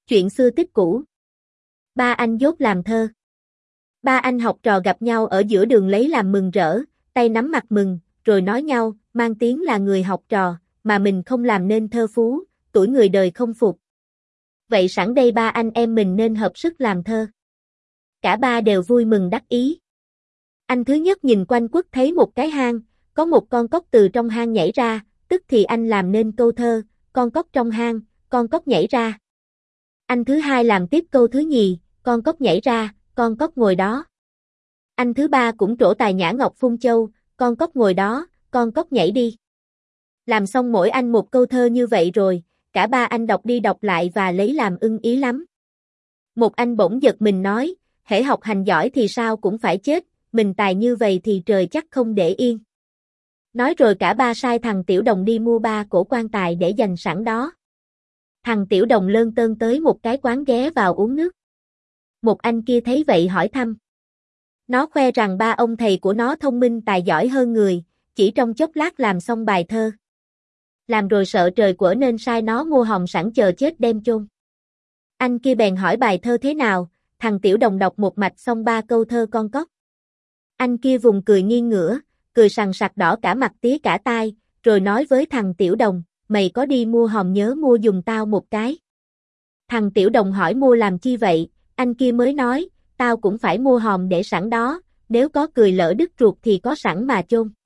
Chuyện xưa tích cũ. Ba anh dốt làm thơ. Ba anh học trò gặp nhau ở giữa đường lấy làm mừng rỡ, tay nắm mặt mừng, rồi nói nhau, mang tiếng là người học trò, mà mình không làm nên thơ phú, tuổi người đời không phục. Vậy sẵn đây ba anh em mình nên hợp sức làm thơ. Cả ba đều vui mừng đắc ý. Anh thứ nhất nhìn quanh quất thấy một cái hang, có một con cóc từ trong hang nhảy ra, tức thì anh làm nên câu thơ, con cóc trong hang, con cóc nhảy ra. Anh thứ hai làm tiếp câu thứ nhì, con cóc nhảy ra, con cóc ngồi đó. Anh thứ ba cũng trổ tài nhã ngọc phun châu, con cóc ngồi đó, con cóc nhảy đi. Làm xong mỗi anh một câu thơ như vậy rồi, cả ba anh đọc đi đọc lại và lấy làm ưng ý lắm. Một anh bỗng giật mình nói, hễ học hành giỏi thì sao cũng phải chết, mình tài như vậy thì trời chắc không để yên. Nói rồi cả ba sai thằng Tiểu Đồng đi mua 3 cổ quan tài để dành sẵn đó. Thằng Tiểu Đồng lơn tơn tới một cái quán ghé vào uống nước. Một anh kia thấy vậy hỏi thăm. Nó khoe rằng ba ông thầy của nó thông minh tài giỏi hơn người, chỉ trong chốc lát làm xong bài thơ. Làm rồi sợ trời quở nên sai nó mua hòm sẵn chờ chết đem chôn. Anh kia bèn hỏi bài thơ thế nào, thằng Tiểu Đồng đọc một mạch xong 3 câu thơ con cóc. Anh kia vùng cười nghiêng ngửa, cười sằng sặc đỏ cả mặt tía cả tai, rồi nói với thằng Tiểu Đồng, mày có đi mua hòm nhớ mua giùm tao một cái. Thằng Tiểu Đồng hỏi mua làm chi vậy, anh kia mới nói, tao cũng phải mua hòm để sẵn đó, nếu có cười lỡ đứt ruột thì có sẵn mà chôn.